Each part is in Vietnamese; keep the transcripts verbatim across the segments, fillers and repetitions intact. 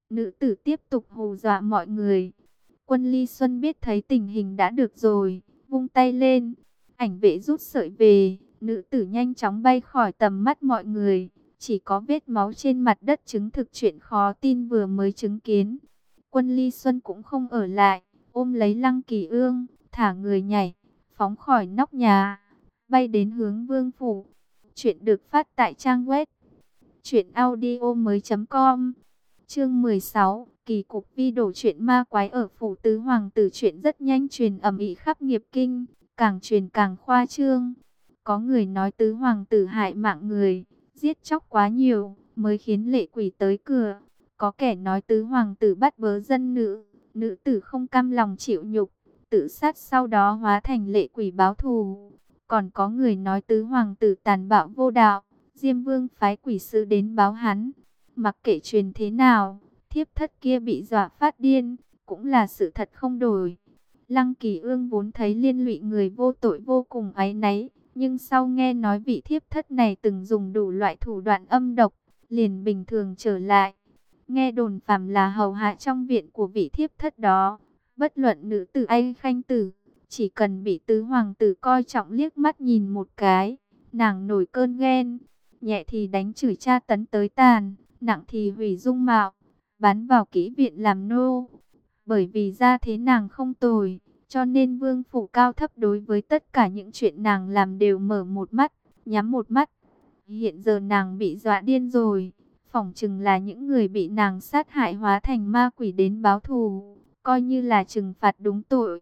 Nữ tử tiếp tục hù dọa mọi người. Quân Ly Xuân biết thấy tình hình đã được rồi, vung tay lên. Ảnh vệ rút sợi về, nữ tử nhanh chóng bay khỏi tầm mắt mọi người. Chỉ có vết máu trên mặt đất chứng thực chuyện khó tin vừa mới chứng kiến. Quân Ly Xuân cũng không ở lại, ôm lấy Lăng Kỳ Ương, thả người nhảy, phóng khỏi nóc nhà, bay đến hướng vương phủ. Chuyện được phát tại trang web truyện audio mới.com. Chương mười sáu, kỳ cục vi đổ chuyện ma quái ở phủ tứ hoàng tử. Chuyện rất nhanh truyền ầm ĩ khắp nghiệp kinh, càng truyền càng khoa trương. Có người nói tứ hoàng tử hại mạng người, giết chóc quá nhiều, mới khiến lệ quỷ tới cửa. Có kẻ nói tứ hoàng tử bắt bớ dân nữ, nữ tử không cam lòng chịu nhục, tự sát sau đó hóa thành lệ quỷ báo thù. Còn có người nói tứ hoàng tử tàn bạo vô đạo, Diêm Vương phái quỷ sứ đến báo hắn. Mặc kệ truyền thế nào, thiếp thất kia bị dọa phát điên, cũng là sự thật không đổi. Lăng Kỳ Ương vốn thấy liên lụy người vô tội vô cùng áy náy, nhưng sau nghe nói vị thiếp thất này từng dùng đủ loại thủ đoạn âm độc, liền bình thường trở lại. Nghe đồn phàm là hầu hạ trong viện của vị thiếp thất đó, bất luận nữ tử hay khanh tử, chỉ cần bị tứ hoàng tử coi trọng liếc mắt nhìn một cái, nàng nổi cơn ghen, nhẹ thì đánh chửi tra tấn tới tàn, nặng thì hủy dung mạo, bán vào kỹ viện làm nô. Bởi vì ra thế nàng không tồi, cho nên vương phủ cao thấp đối với tất cả những chuyện nàng làm đều mở một mắt, nhắm một mắt. Hiện giờ nàng bị dọa điên rồi, phỏng chừng là những người bị nàng sát hại hóa thành ma quỷ đến báo thù, coi như là trừng phạt đúng tội.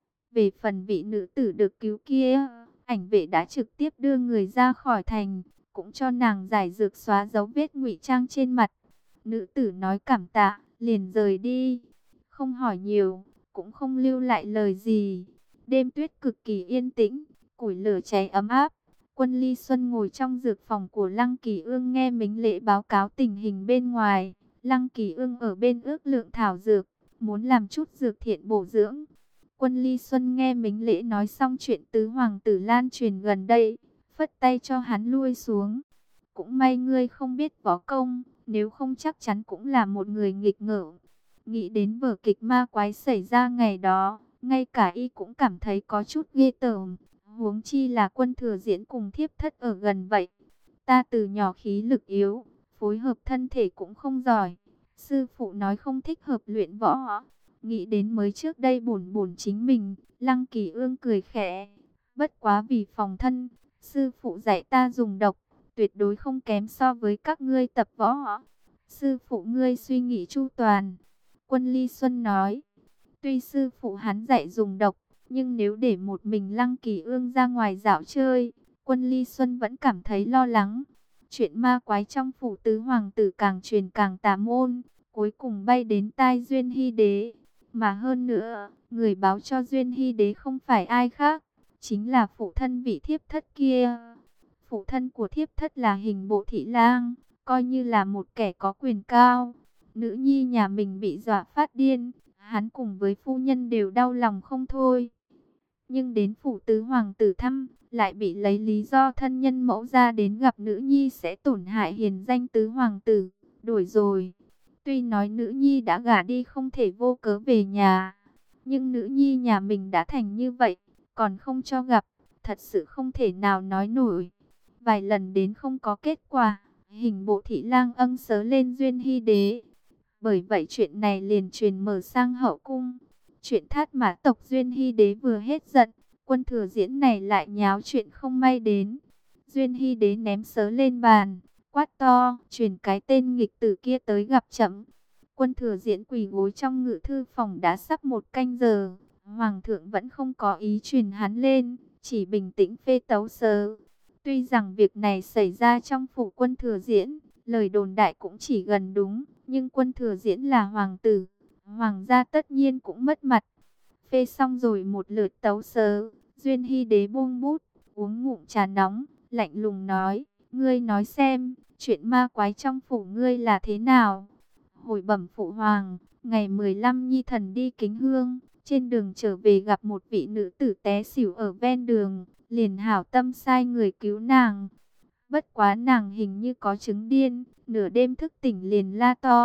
Về phần vị nữ tử được cứu kia, ảnh vệ đã trực tiếp đưa người ra khỏi thành, cũng cho nàng giải dược xóa dấu vết ngụy trang trên mặt. Nữ tử nói cảm tạ, liền rời đi, không hỏi nhiều, cũng không lưu lại lời gì. Đêm tuyết cực kỳ yên tĩnh, củi lửa cháy ấm áp. Quân Ly Xuân ngồi trong dược phòng của Lăng Kỳ Ương nghe Mính Lễ báo cáo tình hình bên ngoài. Lăng Kỳ Ương ở bên ước lượng thảo dược, muốn làm chút dược thiện bổ dưỡng. Quân Ly Xuân nghe Mính Lễ nói xong chuyện tứ hoàng tử lan truyền gần đây, phất tay cho hắn lui xuống. Cũng may ngươi không biết võ công, nếu không chắc chắn cũng là một người nghịch ngợm. Nghĩ đến vở kịch ma quái xảy ra ngày đó, ngay cả y cũng cảm thấy có chút ghê tởm. Huống chi là Quân Thừa Diễn cùng thiếp thất ở gần vậy. Ta từ nhỏ khí lực yếu, phối hợp thân thể cũng không giỏi. Sư phụ nói không thích hợp luyện võ. Nghĩ đến mới trước đây bổn bổn chính mình, Lăng Kỳ Ương cười khẽ. Bất quá vì phòng thân, sư phụ dạy ta dùng độc, tuyệt đối không kém so với các ngươi tập võ. Sư phụ ngươi suy nghĩ chu toàn. Quân Ly Xuân nói, tuy sư phụ hắn dạy dùng độc, nhưng nếu để một mình Lăng Kỳ Ương ra ngoài dạo chơi, Quân Ly Xuân vẫn cảm thấy lo lắng. Chuyện ma quái trong phủ tứ hoàng tử càng truyền càng tà môn, cuối cùng bay đến tai Duyên Hy Đế. Mà hơn nữa, người báo cho Duyên Hy Đế không phải ai khác, chính là phụ thân vị thiếp thất kia. Phụ thân của thiếp thất là Hình Bộ Thị Lang, coi như là một kẻ có quyền cao. Nữ nhi nhà mình bị dọa phát điên, hắn cùng với phu nhân đều đau lòng không thôi. Nhưng đến phủ tứ hoàng tử thăm, lại bị lấy lý do thân nhân mẫu ra đến gặp nữ nhi sẽ tổn hại hiền danh tứ hoàng tử, đổi rồi. Tuy nói nữ nhi đã gả đi không thể vô cớ về nhà, nhưng nữ nhi nhà mình đã thành như vậy, còn không cho gặp, thật sự không thể nào nói nổi. Vài lần đến không có kết quả, Hình Bộ Thị Lang ân sớ lên Duyên Hy Đế. Bởi vậy chuyện này liền truyền mở sang hậu cung. Chuyện Thát Mã tộc Duyên Hy Đế vừa hết giận, Quân Thừa Diễn này lại nháo chuyện không may đến. Duyên Hy Đế ném sớ lên bàn, quát to, truyền cái tên nghịch tử kia tới gặp trẫm. Quân Thừa Diễn quỳ gối trong ngự thư phòng đã sắp một canh giờ, Hoàng thượng vẫn không có ý truyền hắn lên, chỉ bình tĩnh phê tấu sớ. Tuy rằng việc này xảy ra trong phủ Quân Thừa Diễn, lời đồn đại cũng chỉ gần đúng, nhưng Quân Thừa Diễn là hoàng tử, hoàng gia tất nhiên cũng mất mặt. Phê xong rồi một lượt tấu sớ, Duyên Hy Đế buông bút, uống ngụm trà nóng, lạnh lùng nói, ngươi nói xem, chuyện ma quái trong phủ ngươi là thế nào? Hồi bẩm phụ hoàng, ngày mười lăm nhi thần đi kính hương, trên đường trở về gặp một vị nữ tử té xỉu ở ven đường, liền hảo tâm sai người cứu nàng. Bất quá nàng hình như có chứng điên, nửa đêm thức tỉnh liền la to,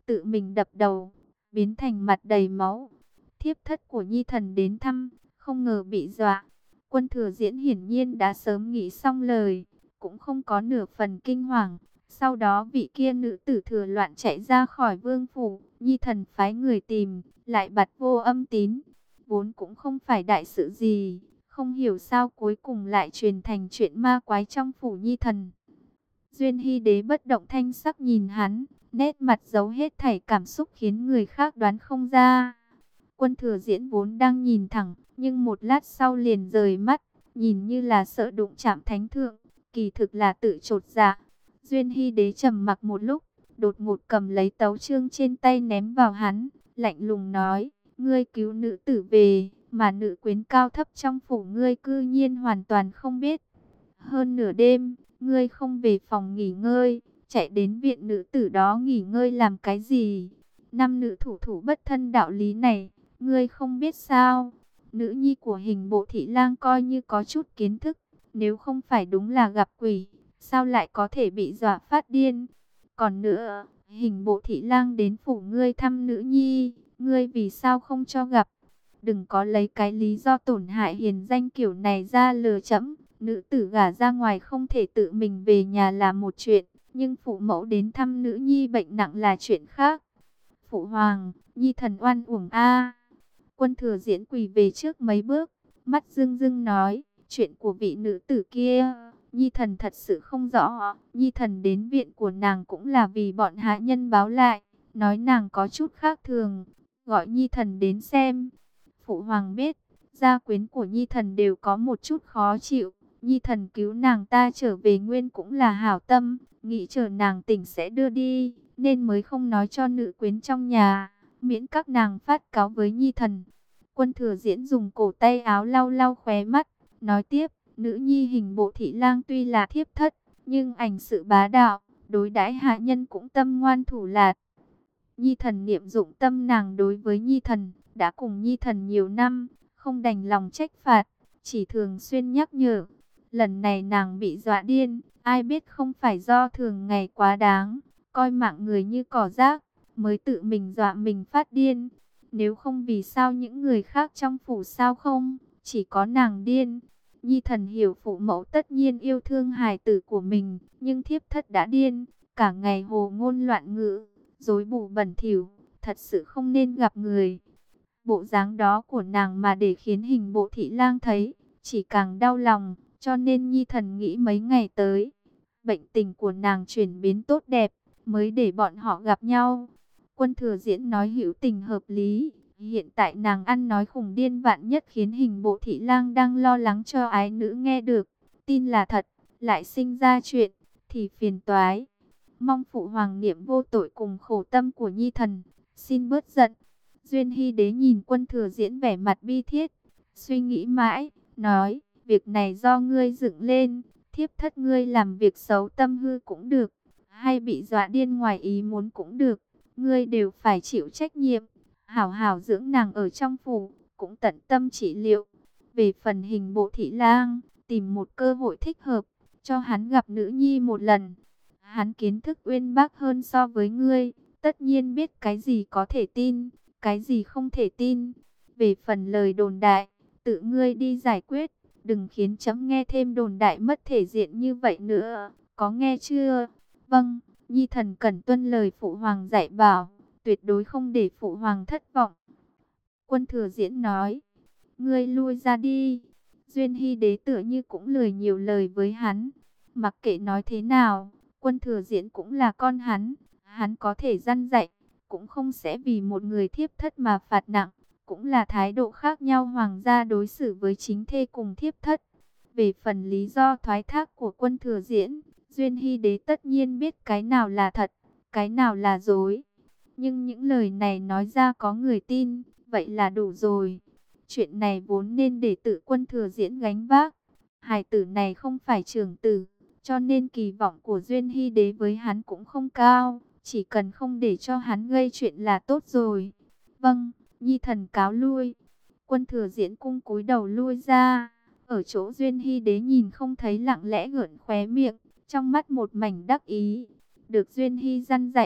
tự mình đập đầu, biến thành mặt đầy máu. Thiếp thất của Nhi thần đến thăm, không ngờ bị dọa. Quân Thừa Diễn hiển nhiên đã sớm nghĩ xong lời, cũng không có nửa phần kinh hoàng. Sau đó vị kia nữ tử thừa loạn chạy ra khỏi vương phủ, Nhi thần phái người tìm, lại bặt vô âm tín. Vốn cũng không phải đại sự gì, không hiểu sao cuối cùng lại truyền thành chuyện ma quái trong phủ Nhi thần. Duyên Hy Đế bất động thanh sắc nhìn hắn, nét mặt giấu hết thảy cảm xúc khiến người khác đoán không ra. Quân Thừa Diễn vốn đang nhìn thẳng, nhưng một lát sau liền rời mắt, nhìn như là sợ đụng chạm thánh thượng, kỳ thực là tự chột dạ. Duyên Hy Đế trầm mặc một lúc, đột ngột cầm lấy tấu chương trên tay ném vào hắn, lạnh lùng nói: ngươi cứu nữ tử về, mà nữ quyến cao thấp trong phủ ngươi cư nhiên hoàn toàn không biết. Hơn nửa đêm, ngươi không về phòng nghỉ ngơi, chạy đến viện nữ tử đó nghỉ ngơi làm cái gì? Năm nữ thủ thủ bất thân đạo lý này, ngươi không biết sao? Nữ nhi của Hình Bộ Thị Lang coi như có chút kiến thức, nếu không phải đúng là gặp quỷ, sao lại có thể bị dọa phát điên? Còn nữa, Hình Bộ Thị Lang đến phủ ngươi thăm nữ nhi, ngươi vì sao không cho gặp? Đừng có lấy cái lý do tổn hại hiền danh kiểu này ra lừa trẫm. Nữ tử gả ra ngoài không thể tự mình về nhà là một chuyện, nhưng phụ mẫu đến thăm nữ nhi bệnh nặng là chuyện khác. Phụ hoàng, Nhi thần oan uổng a. Quân Thừa Diễn quỳ về trước mấy bước, mắt rưng rưng nói: chuyện của vị nữ tử kia, Nhi thần thật sự không rõ. Nhi thần đến viện của nàng cũng là vì bọn hạ nhân báo lại, nói nàng có chút khác thường, gọi Nhi thần đến xem. Phụ hoàng biết, gia quyến của Nhi thần đều có một chút khó chịu. Nhi thần cứu nàng ta trở về nguyên cũng là hảo tâm, nghĩ chờ nàng tỉnh sẽ đưa đi, nên mới không nói cho nữ quyến trong nhà, miễn các nàng phát cáo với Nhi thần. Quân Thừa Diễn dùng cổ tay áo lau lau khóe mắt, nói tiếp: nữ nhi Hình Bộ Thị Lang tuy là thiếp thất, nhưng ảnh sự bá đạo, đối đãi hạ nhân cũng tâm ngoan thủ lạt. Nhi thần niệm dụng tâm nàng đối với Nhi thần, đã cùng Nhi thần nhiều năm, không đành lòng trách phạt, chỉ thường xuyên nhắc nhở. Lần này nàng bị dọa điên, ai biết không phải do thường ngày quá đáng, coi mạng người như cỏ rác, mới tự mình dọa mình phát điên. Nếu không vì sao những người khác trong phủ sao không, chỉ có nàng điên. Nhi thần hiểu phụ mẫu tất nhiên yêu thương hài tử của mình, nhưng thiếp thất đã điên, cả ngày hồ ngôn loạn ngữ, dối bù bẩn thỉu, thật sự không nên gặp người. Bộ dáng đó của nàng mà để khiến Hình Bộ Thị Lang thấy, chỉ càng đau lòng. Cho nên Nhi thần nghĩ mấy ngày tới, bệnh tình của nàng chuyển biến tốt đẹp, mới để bọn họ gặp nhau. Quân Thừa Diễn nói hữu tình hợp lý, hiện tại nàng ăn nói khùng điên vạn nhất khiến Hình Bộ Thị Lang đang lo lắng cho ái nữ nghe được, tin là thật, lại sinh ra chuyện, thì phiền toái. Mong phụ hoàng niệm vô tội cùng khổ tâm của Nhi thần, xin bớt giận. Duyên Hy Đế nhìn Quân Thừa Diễn vẻ mặt bi thiết, suy nghĩ mãi, nói: việc này do ngươi dựng lên, thiếp thất ngươi làm việc xấu tâm hư cũng được, hay bị dọa điên ngoài ý muốn cũng được, ngươi đều phải chịu trách nhiệm. Hảo hảo dưỡng nàng ở trong phủ, cũng tận tâm trị liệu. Về phần Hình Bộ Thị Lang, tìm một cơ hội thích hợp, cho hắn gặp nữ nhi một lần. Hắn kiến thức uyên bác hơn so với ngươi, tất nhiên biết cái gì có thể tin, cái gì không thể tin. Về phần lời đồn đại, tự ngươi đi giải quyết. Đừng khiến chấm nghe thêm đồn đại mất thể diện như vậy nữa, có nghe chưa? Vâng, Nhi thần cần tuân lời phụ hoàng dạy bảo, tuyệt đối không để phụ hoàng thất vọng. Quân Thừa Diễn nói: ngươi lui ra đi. Duyên Hy Đế tựa như cũng lười nhiều lời với hắn. Mặc kệ nói thế nào, Quân Thừa Diễn cũng là con hắn, hắn có thể răn dạy, cũng không sẽ vì một người thiếp thất mà phạt nặng. Cũng là thái độ khác nhau hoàng gia đối xử với chính thê cùng thiếp thất. Về phần lý do thoái thác của Quân Thừa Diễn, Duyên Hy Đế tất nhiên biết cái nào là thật, cái nào là dối. Nhưng những lời này nói ra có người tin, vậy là đủ rồi. Chuyện này vốn nên để tự Quân Thừa Diễn gánh vác. Hài tử này không phải trưởng tử, cho nên kỳ vọng của Duyên Hy Đế với hắn cũng không cao. Chỉ cần không để cho hắn gây chuyện là tốt rồi. Vâng, Nhi thần cáo lui. Quân Thừa Diễn cung cúi đầu lui ra. Ở chỗ Duyên Hy Đế nhìn không thấy, lặng lẽ gợn khóe miệng, trong mắt một mảnh đắc ý. Được Duyên Hy răn dạy,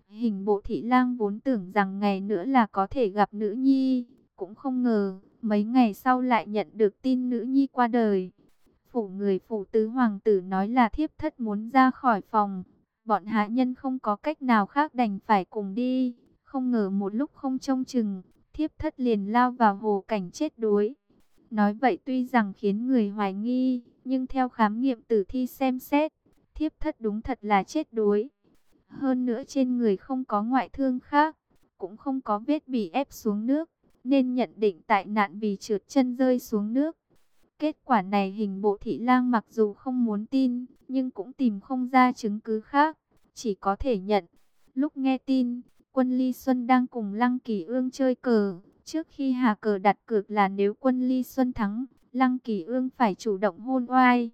Hình bộ thị lang vốn tưởng rằng ngày nữa là có thể gặp nữ nhi, cũng không ngờ mấy ngày sau lại nhận được tin nữ nhi qua đời. Phủ người phủ tứ hoàng tử nói là thiếp thất muốn ra khỏi phòng, bọn hạ nhân không có cách nào khác đành phải cùng đi. Không ngờ một lúc không trông chừng, thiếp thất liền lao vào hồ cảnh chết đuối. Nói vậy tuy rằng khiến người hoài nghi, nhưng theo khám nghiệm tử thi xem xét, thiếp thất đúng thật là chết đuối. Hơn nữa trên người không có ngoại thương khác, cũng không có vết bị ép xuống nước, nên nhận định tại nạn vì trượt chân rơi xuống nước. Kết quả này hình bộ thị lang mặc dù không muốn tin, nhưng cũng tìm không ra chứng cứ khác, chỉ có thể nhận. Lúc nghe tin, quân Ly Xuân đang cùng Lăng Kỳ Ương chơi cờ, trước khi hạ cờ đặt cược là nếu quân Ly Xuân thắng, Lăng Kỳ Ương phải chủ động hôn oai.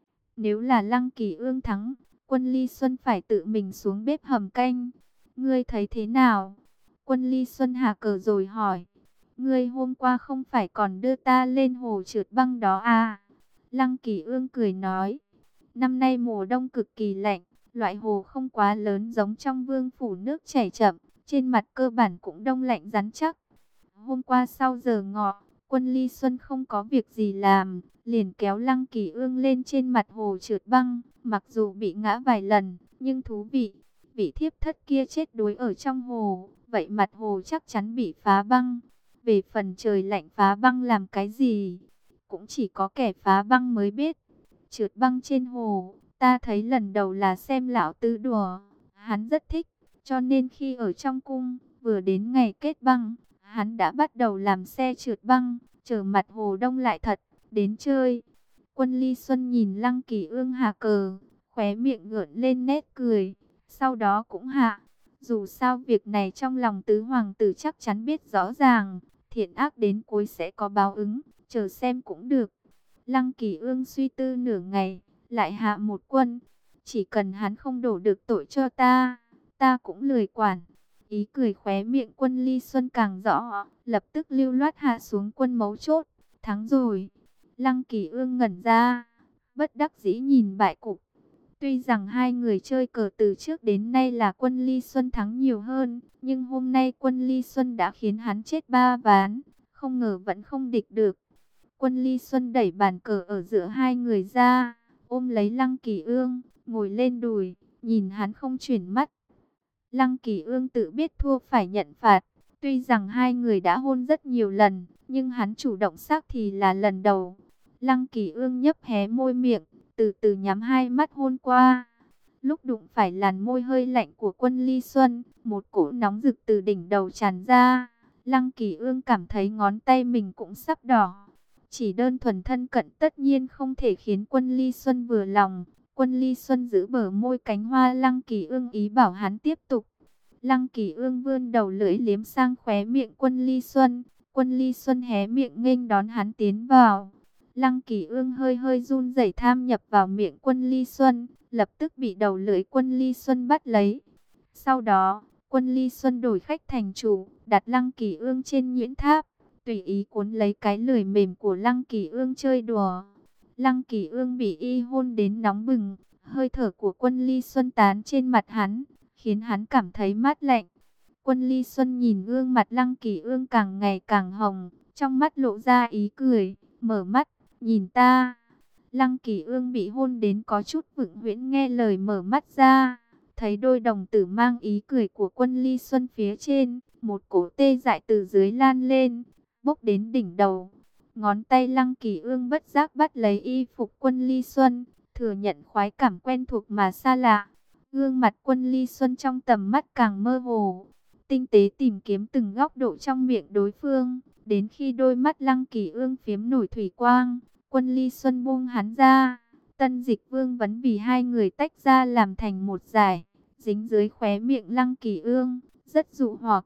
Nếu là Lăng Kỳ Ương thắng, quân Ly Xuân phải tự mình xuống bếp hầm canh. Ngươi thấy thế nào? Quân Ly Xuân hạ cờ rồi hỏi. Ngươi hôm qua không phải còn đưa ta lên hồ trượt băng đó à? Lăng Kỳ Ương cười nói. Năm nay mùa đông cực kỳ lạnh, loại hồ không quá lớn giống trong vương phủ nước chảy chậm, trên mặt cơ bản cũng đông lạnh rắn chắc. Hôm qua sau giờ ngọ, quân Ly Xuân không có việc gì làm, liền kéo Lăng Kỳ Ương lên trên mặt hồ trượt băng, mặc dù bị ngã vài lần, nhưng thú vị. Vị thiếp thất kia chết đuối ở trong hồ, vậy mặt hồ chắc chắn bị phá băng. Về phần trời lạnh phá băng làm cái gì, cũng chỉ có kẻ phá băng mới biết. Trượt băng trên hồ, ta thấy lần đầu là xem lão tứ đùa, hắn rất thích, cho nên khi ở trong cung, vừa đến ngày kết băng, hắn đã bắt đầu làm xe trượt băng, chờ mặt hồ đông lại thật, đến chơi. Quân Ly Xuân nhìn Lăng Kỳ Ương hạ cờ, khóe miệng gợn lên nét cười, sau đó cũng hạ. Dù sao việc này trong lòng tứ hoàng tử chắc chắn biết rõ ràng, thiện ác đến cuối sẽ có báo ứng, chờ xem cũng được. Lăng Kỳ Ương suy tư nửa ngày, lại hạ một quân. Chỉ cần hắn không đổ được tội cho ta, ta cũng lười quản. Ý cười khóe miệng quân Ly Xuân càng rõ, lập tức lưu loát hạ xuống quân mấu chốt. Thắng rồi. Lăng Kỳ Ương ngẩn ra, bất đắc dĩ nhìn bại cục. Tuy rằng hai người chơi cờ từ trước đến nay là quân Ly Xuân thắng nhiều hơn, nhưng hôm nay quân Ly Xuân đã khiến hắn chết ba ván, không ngờ vẫn không địch được. Quân Ly Xuân đẩy bàn cờ ở giữa hai người ra, ôm lấy Lăng Kỳ Ương, ngồi lên đùi, nhìn hắn không chuyển mắt. Lăng Kỳ Ương tự biết thua phải nhận phạt, tuy rằng hai người đã hôn rất nhiều lần, nhưng hắn chủ động xác thì là lần đầu. Lăng Kỳ Ương nhấp hé môi miệng, từ từ nhắm hai mắt hôn qua. Lúc đụng phải làn môi hơi lạnh của quân Ly Xuân, một cỗ nóng rực từ đỉnh đầu tràn ra. Lăng Kỳ Ương cảm thấy ngón tay mình cũng sắp đỏ. Chỉ đơn thuần thân cận tất nhiên không thể khiến quân Ly Xuân vừa lòng. Quân Ly Xuân giữ bờ môi cánh hoa Lăng Kỳ Ương ý bảo hắn tiếp tục. Lăng Kỳ Ương vươn đầu lưỡi liếm sang khóe miệng quân Ly Xuân. Quân Ly Xuân hé miệng nghênh đón hắn tiến vào. Lăng Kỳ Ương hơi hơi run rẩy tham nhập vào miệng quân Ly Xuân, lập tức bị đầu lưỡi quân Ly Xuân bắt lấy. Sau đó, quân Ly Xuân đổi khách thành chủ, đặt Lăng Kỳ Ương trên nhuyễn tháp, tùy ý cuốn lấy cái lưỡi mềm của Lăng Kỳ Ương chơi đùa. Lăng Kỳ Ương bị y hôn đến nóng bừng, hơi thở của quân Ly Xuân tán trên mặt hắn, khiến hắn cảm thấy mát lạnh. Quân Ly Xuân nhìn gương mặt Lăng Kỳ Ương càng ngày càng hồng, trong mắt lộ ra ý cười, mở mắt, nhìn ta. Lăng Kỳ Ương bị hôn đến có chút vựng huyễn, nghe lời mở mắt ra, thấy đôi đồng tử mang ý cười của quân Ly Xuân phía trên, một cỗ tê dại từ dưới lan lên, bốc đến đỉnh đầu. Ngón tay Lăng Kỳ Ương bất giác bắt lấy y phục quân Ly Xuân, thừa nhận khoái cảm quen thuộc mà xa lạ. Gương mặt quân Ly Xuân trong tầm mắt càng mơ hồ, tinh tế tìm kiếm từng góc độ trong miệng đối phương, đến khi đôi mắt Lăng Kỳ Ương phiếm nổi thủy quang, quân Ly Xuân buông hắn ra. Tân Dịch Vương vấn vì hai người tách ra làm thành một giải, dính dưới khóe miệng Lăng Kỳ Ương, rất dụ hoặc.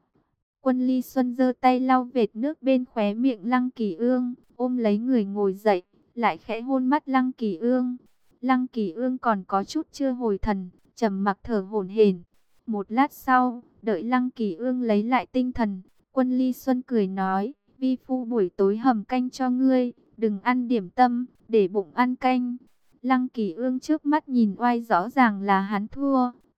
Quân Ly Xuân giơ tay lau vệt nước bên khóe miệng Lăng Kỳ Ương, ôm lấy người ngồi dậy, lại khẽ hôn mắt Lăng Kỳ Ương. Lăng Kỳ Ương còn có chút chưa hồi thần, trầm mặc thở hổn hển. Một lát sau, đợi Lăng Kỳ Ương lấy lại tinh thần, quân Ly Xuân cười nói, vi phu buổi tối hầm canh cho ngươi, đừng ăn điểm tâm, để bụng ăn canh. Lăng Kỳ Ương trước mắt nhìn oai rõ ràng là hắn thua,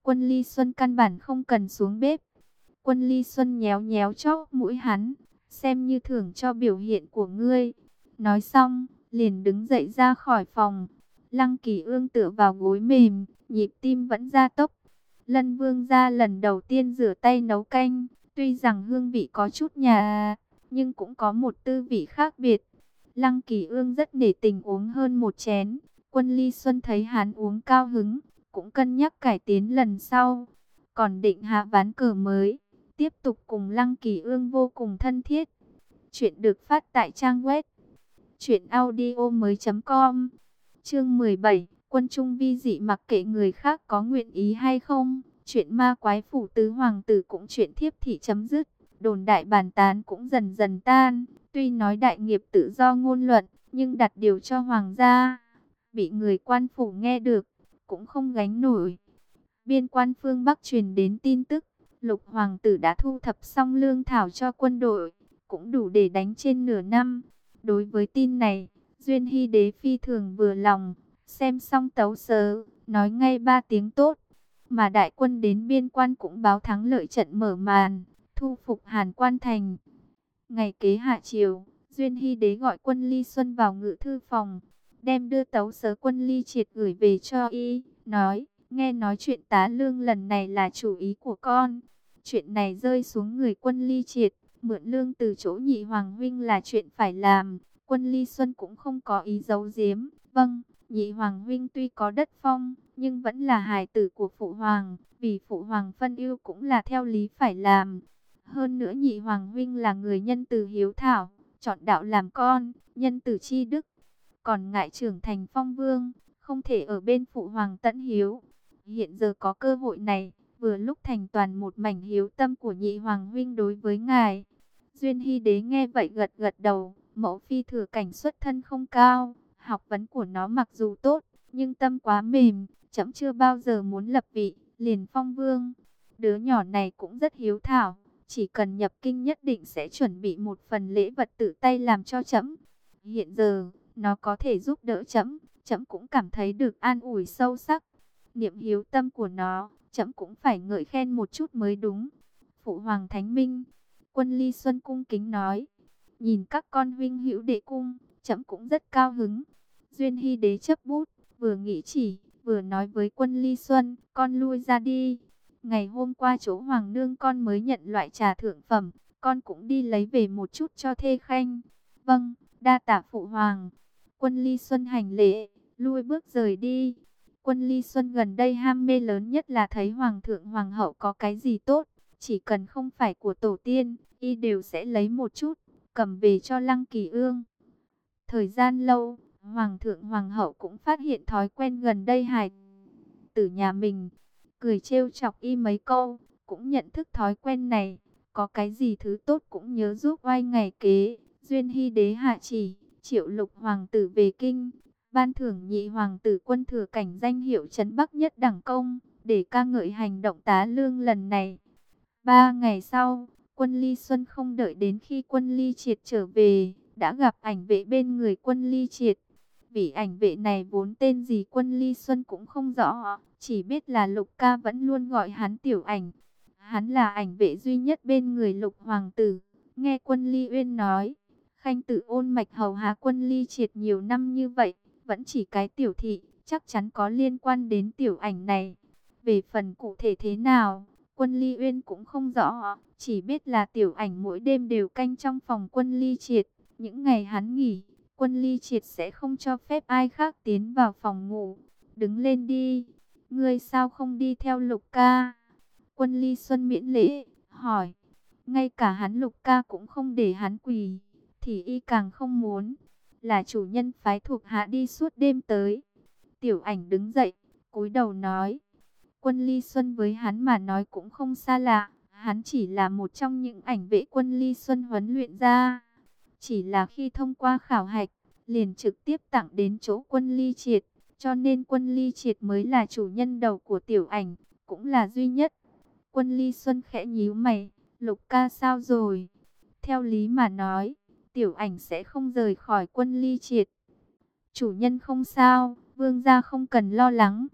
Quân Ly Xuân căn bản không cần xuống bếp. Quân Ly Xuân nhéo nhéo chóp mũi hắn, xem như thưởng cho biểu hiện của ngươi. Nói xong, liền đứng dậy ra khỏi phòng. Lăng Kỳ Ương tựa vào gối mềm, nhịp tim vẫn gia tốc. Lân Vương gia lần đầu tiên rửa tay nấu canh, tuy rằng hương vị có chút nhà, nhưng cũng có một tư vị khác biệt. Lăng Kỳ Ương rất nể tình uống hơn một chén. Quân Ly Xuân thấy hắn uống cao hứng, cũng cân nhắc cải tiến lần sau. Còn định hạ ván cờ mới, tiếp tục cùng Lăng Kỳ Ương vô cùng thân thiết. Chuyện được phát tại trang web truyện audio mới.com. Chương mười bảy, Quân Trung vi dị mặc kệ người khác có nguyện ý hay không. Chuyện ma quái phủ tứ hoàng tử cũng chuyện thiếp thị chấm dứt. Đồn đại bàn tán cũng dần dần tan. Tuy nói đại nghiệp tự do ngôn luận, nhưng đặt điều cho hoàng gia, bị người quan phủ nghe được, cũng không gánh nổi. Biên quan phương Bắc truyền đến tin tức, Lục hoàng tử đã thu thập xong lương thảo cho quân đội, cũng đủ để đánh trên nửa năm. Đối với tin này, Duyên Hy đế phi thường vừa lòng, xem xong tấu sớ, nói ngay ba tiếng tốt. Mà đại quân đến biên quan cũng báo thắng lợi trận mở màn, thu phục Hàn Quan thành. Ngày kế hạ triều, Duyên Hy đế gọi Quân Ly Xuân vào ngự thư phòng, đem đưa tấu sớ Quân Ly Triệt gửi về cho y, nói: nghe nói chuyện tá lương lần này là chủ ý của con. Chuyện này rơi xuống người Quân Ly Triệt, mượn lương từ chỗ nhị hoàng huynh là chuyện phải làm. Quân Ly Xuân cũng không có ý giấu giếm. Vâng, nhị hoàng huynh tuy có đất phong, nhưng vẫn là hài tử của phụ hoàng, vì phụ hoàng phân ưu cũng là theo lý phải làm. Hơn nữa nhị hoàng huynh là người nhân từ hiếu thảo, chọn đạo làm con, nhân từ chi đức. Còn ngại trưởng thành phong vương, không thể ở bên phụ hoàng tận hiếu. Hiện giờ có cơ hội này, vừa lúc thành toàn một mảnh hiếu tâm của nhị hoàng huynh đối với ngài. Duyên Hy đế nghe vậy gật gật đầu. Mẫu phi thừa cảnh xuất thân không cao, học vấn của nó mặc dù tốt, nhưng tâm quá mềm, trẫm chưa bao giờ muốn lập vị, liền phong vương. Đứa nhỏ này cũng rất hiếu thảo, chỉ cần nhập kinh nhất định sẽ chuẩn bị một phần lễ vật tự tay làm cho trẫm. Hiện giờ, nó có thể giúp đỡ trẫm, trẫm cũng cảm thấy được an ủi sâu sắc. Niệm hiếu tâm của nó, trẫm cũng phải ngợi khen một chút mới đúng. Phụ hoàng thánh minh. Quân Ly Xuân cung kính nói: nhìn các con huynh hữu đệ cung, trẫm cũng rất cao hứng. Duyên Hy đế chấp bút, vừa nghĩ chỉ, vừa nói với Quân Ly Xuân: con lui ra đi. Ngày hôm qua chỗ hoàng nương con mới nhận loại trà thượng phẩm, con cũng đi lấy về một chút cho thê khanh. Vâng, đa tạ phụ hoàng. Quân Ly Xuân hành lễ, lui bước rời đi. Quân Ly Xuân gần đây ham mê lớn nhất là thấy hoàng thượng hoàng hậu có cái gì tốt, chỉ cần không phải của tổ tiên, y đều sẽ lấy một chút, cầm về cho Lăng Kỳ Ương. Thời gian lâu, hoàng thượng hoàng hậu cũng phát hiện thói quen gần đây hài tử nhà mình, cười trêu chọc y mấy câu, cũng nhận thức thói quen này, có cái gì thứ tốt cũng nhớ giúp oai ngày kế. Duyên Hy đế hạ chỉ, triệu lục hoàng tử về kinh, ban thưởng nhị hoàng tử quân thừa cảnh danh hiệu trấn Bắc nhất đẳng công, để ca ngợi hành động tá lương lần này. Ba ngày sau, Quân Ly Xuân không đợi đến khi Quân Ly Triệt trở về, đã gặp ảnh vệ bên người Quân Ly Triệt. Vị ảnh vệ này vốn tên gì Quân Ly Xuân cũng không rõ, chỉ biết là Lục ca vẫn luôn gọi hắn tiểu ảnh. Hắn là ảnh vệ duy nhất bên người Lục hoàng tử. Nghe Quân Ly Uyên nói, khanh tử ôn mạch hầu hạ Quân Ly Triệt nhiều năm như vậy, vẫn chỉ cái tiểu thị, chắc chắn có liên quan đến tiểu ảnh này. Về phần cụ thể thế nào, Quân Ly Uyên cũng không rõ, chỉ biết là tiểu ảnh mỗi đêm đều canh trong phòng Quân Ly Triệt. Những ngày hắn nghỉ, Quân Ly Triệt sẽ không cho phép ai khác tiến vào phòng ngủ. Đứng lên đi, ngươi sao không đi theo Lục ca? Quân Ly Xuân miễn lễ, hỏi. Ngay cả hắn Lục ca cũng không để hắn quỳ, thì y càng không muốn. Là chủ nhân phái thuộc hạ đi suốt đêm tới. Tiểu ảnh đứng dậy, cúi đầu nói. Quân Ly Xuân với hắn mà nói cũng không xa lạ, hắn chỉ là một trong những ảnh vệ Quân Ly Xuân huấn luyện ra. Chỉ là khi thông qua khảo hạch, liền trực tiếp tặng đến chỗ Quân Ly Triệt, cho nên Quân Ly Triệt mới là chủ nhân đầu của tiểu ảnh, cũng là duy nhất. Quân Ly Xuân khẽ nhíu mày, Lục ca sao rồi? Theo lý mà nói, tiểu ảnh sẽ không rời khỏi Quân Ly Triệt. Chủ nhân không sao, vương gia không cần lo lắng.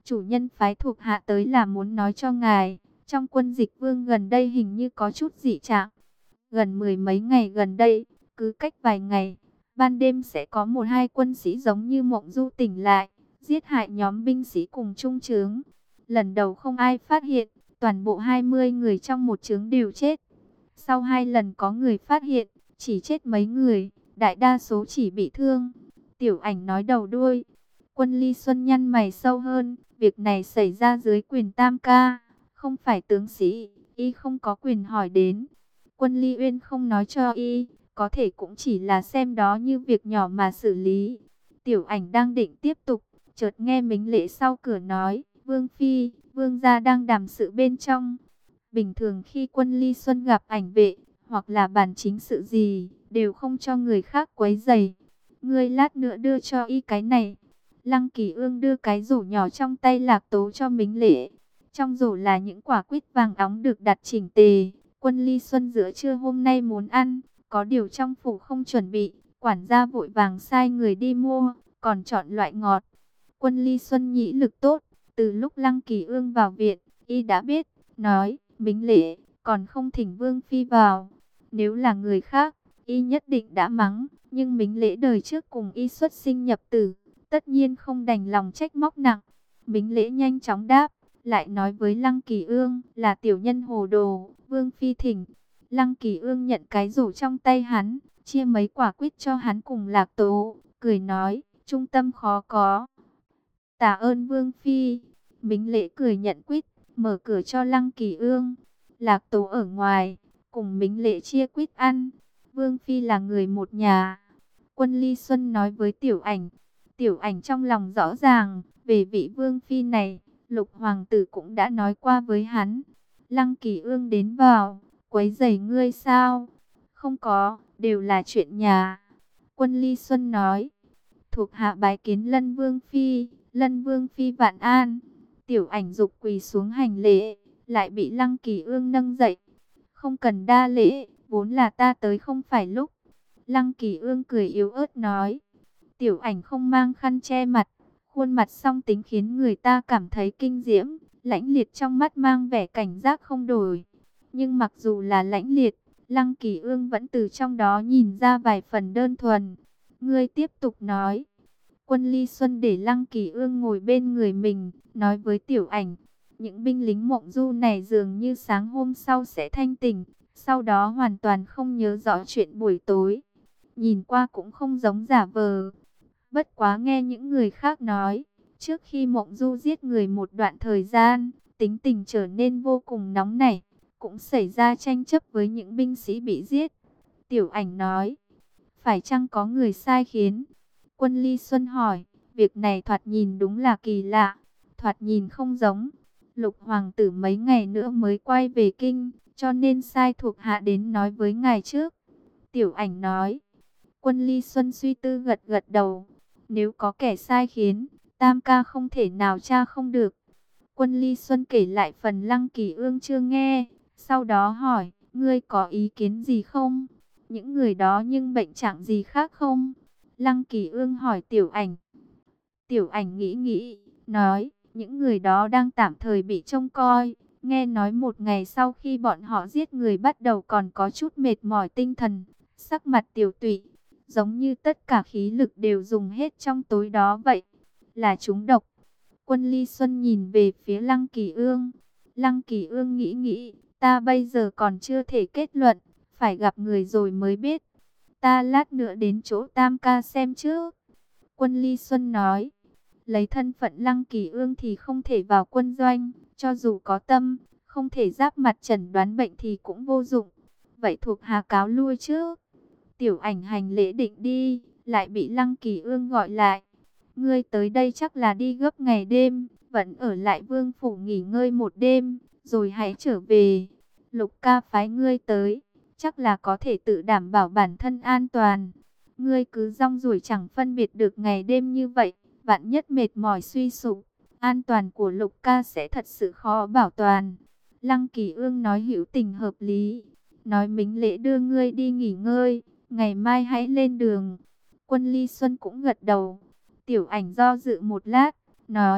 chủ nhân phái thuộc hạ tới là muốn nói cho ngài, trong quân dịch vương gần đây hình như có chút dị trạng. Gần mười mấy ngày gần đây, cứ cách vài ngày, ban đêm sẽ có một hai quân sĩ giống như mộng du tỉnh lại, giết hại nhóm binh sĩ cùng trung trướng. Lần đầu không ai phát hiện, toàn bộ hai mươi người trong một trướng đều chết. Sau hai lần có người phát hiện, chỉ chết mấy người, đại đa số chỉ bị thương. Tiểu Ảnh nói đầu đuôi. Quân Ly Xuân nhăn mày sâu hơn, việc này xảy ra dưới quyền Tam Ca, không phải tướng sĩ, y không có quyền hỏi đến. Quân Ly Uyên không nói cho y, có thể cũng chỉ là xem đó như việc nhỏ mà xử lý. Tiểu Ảnh đang định tiếp tục, chợt nghe Mính Lễ sau cửa nói, Vương Phi, Vương gia đang đàm sự bên trong. Bình thường khi Quân Ly Xuân gặp Ảnh vệ, hoặc là bàn chính sự gì, đều không cho người khác quấy rầy. Ngươi lát nữa đưa cho y cái này. Lăng Kỳ Ương đưa cái rổ nhỏ trong tay Lạc Tố cho Mính Lễ. Trong rổ là những quả quýt vàng óng được đặt chỉnh tề. Quân Ly Xuân giữa trưa hôm nay muốn ăn, có điều trong phủ không chuẩn bị, quản gia vội vàng sai người đi mua, còn chọn loại ngọt. Quân Ly Xuân nhĩ lực tốt, từ lúc Lăng Kỳ Ương vào viện, y đã biết, nói, Mính Lễ, còn không thỉnh Vương Phi vào. Nếu là người khác, y nhất định đã mắng, nhưng Mính Lễ đời trước cùng y xuất sinh nhập tử, tất nhiên không đành lòng trách móc nặng. Mính Lễ nhanh chóng đáp, lại nói với Lăng Kỳ Ương là tiểu nhân hồ đồ, Vương Phi thỉnh. Lăng Kỳ Ương nhận cái rổ trong tay hắn, chia mấy quả quýt cho hắn cùng Lạc Tố, cười nói, trung tâm khó có. Tạ ơn Vương Phi. Mính Lễ cười nhận quýt, mở cửa cho Lăng Kỳ Ương. Lạc Tố ở ngoài, cùng Mính Lễ chia quýt ăn. Vương Phi là người một nhà. Quân Ly Xuân nói với Tiểu Ảnh. Tiểu Ảnh trong lòng rõ ràng, về vị Vương Phi này, Lục Hoàng tử cũng đã nói qua với hắn. Lăng Kỳ Ương đến vào, quấy rầy ngươi sao? Không có, đều là chuyện nhà. Quân Ly Xuân nói, thuộc hạ bái kiến Lân Vương Phi, Lân Vương Phi vạn an. Tiểu Ảnh dục quỳ xuống hành lễ, lại bị Lăng Kỳ Ương nâng dậy. Không cần đa lễ, vốn là ta tới không phải lúc. Lăng Kỳ Ương cười yếu ớt nói. Tiểu Ảnh không mang khăn che mặt, khuôn mặt song tính khiến người ta cảm thấy kinh diễm, lãnh liệt trong mắt mang vẻ cảnh giác không đổi. Nhưng mặc dù là lãnh liệt, Lăng Kỳ Ương vẫn từ trong đó nhìn ra vài phần đơn thuần. Ngươi tiếp tục nói. Quân Ly Xuân để Lăng Kỳ Ương ngồi bên người mình, nói với Tiểu Ảnh. Những binh lính mộng du này dường như sáng hôm sau sẽ thanh tỉnh, sau đó hoàn toàn không nhớ rõ chuyện buổi tối. Nhìn qua cũng không giống giả vờ. Bất quá nghe những người khác nói, trước khi mộng du giết người một đoạn thời gian, tính tình trở nên vô cùng nóng nảy, cũng xảy ra tranh chấp với những binh sĩ bị giết. Tiểu Ảnh nói, phải chăng có người sai khiến? Quân Ly Xuân hỏi, việc này thoạt nhìn đúng là kỳ lạ, thoạt nhìn không giống. Lục Hoàng tử mấy ngày nữa mới quay về kinh, cho nên sai thuộc hạ đến nói với ngài trước. Tiểu Ảnh nói. Quân Ly Xuân suy tư gật gật đầu. Nếu có kẻ sai khiến, Tam Ca không thể nào tra không được. Quân Ly Xuân kể lại phần Lăng Kỳ Ương chưa nghe, sau đó hỏi, ngươi có ý kiến gì không? Những người đó nhưng bệnh trạng gì khác không? Lăng Kỳ Ương hỏi Tiểu Ảnh. Tiểu Ảnh nghĩ nghĩ, nói, những người đó đang tạm thời bị trông coi. Nghe nói một ngày sau khi bọn họ giết người bắt đầu còn có chút mệt mỏi tinh thần, sắc mặt tiểu tụy, giống như tất cả khí lực đều dùng hết trong tối đó vậy, là trúng độc. Quân Ly Xuân nhìn về phía Lăng Kỳ Ương. Lăng Kỳ Ương nghĩ nghĩ, ta bây giờ còn chưa thể kết luận, phải gặp người rồi mới biết. Ta lát nữa đến chỗ Tam Ca xem trước. Quân Ly Xuân nói, lấy thân phận Lăng Kỳ Ương thì không thể vào quân doanh, cho dù có tâm, không thể giáp mặt chẩn đoán bệnh thì cũng vô dụng. Vậy thuộc hạ cáo lui trước. Tiểu Ảnh hành lễ định đi, lại bị Lăng Kỳ Ương gọi lại. Ngươi tới đây chắc là đi gấp ngày đêm, vẫn ở lại vương phủ nghỉ ngơi một đêm, rồi hãy trở về. Lục ca phái ngươi tới, chắc là có thể tự đảm bảo bản thân an toàn. Ngươi cứ rong ruổi chẳng phân biệt được ngày đêm như vậy, vạn nhất mệt mỏi suy sụp, an toàn của Lục ca sẽ thật sự khó bảo toàn. Lăng Kỳ Ương nói hữu tình hợp lý, nói Mính Lễ đưa ngươi đi nghỉ ngơi, ngày mai hãy lên đường. Quân Ly Xuân cũng gật đầu. Tiểu Ảnh do dự một lát, nói,